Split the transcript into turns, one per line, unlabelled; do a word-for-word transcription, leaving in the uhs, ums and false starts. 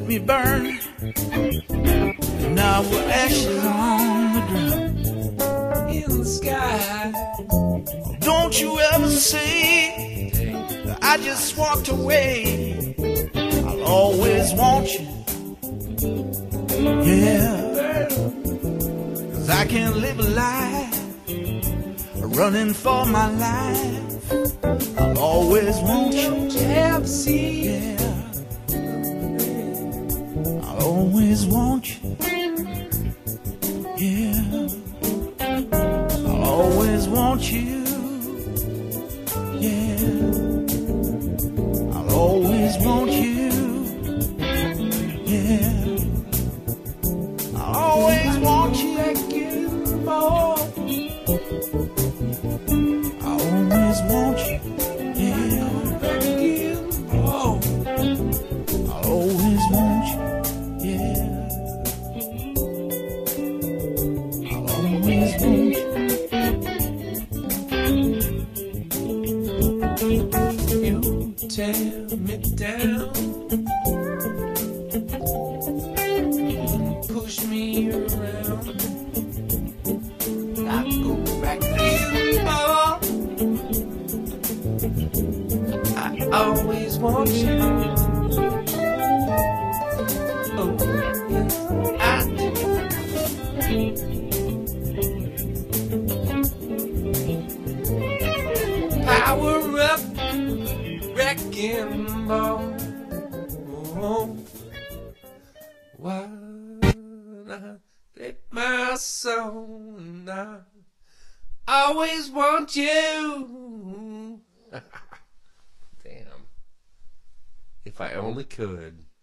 let me burn. Now we're ashes on the ground in the sky. Don't you ever say that I just walked away. I'll always want you. Yeah, 'cause I can't live a life running for my life. I'll always want you. Ever see? Yeah, I'll always want you. Yeah, I'll always want you. Yeah, I'll always want you. Yeah, I'll always want you. More. I always want you. Yeah, oh, I always want you. Yeah, I'll always want you. You tear me down, push me around. I go back to you, Mama. I always want you. Oh, yes, I do. Power up, wrecking ball. Oh, why not take my soul now? Always want you. Damn. If I only could.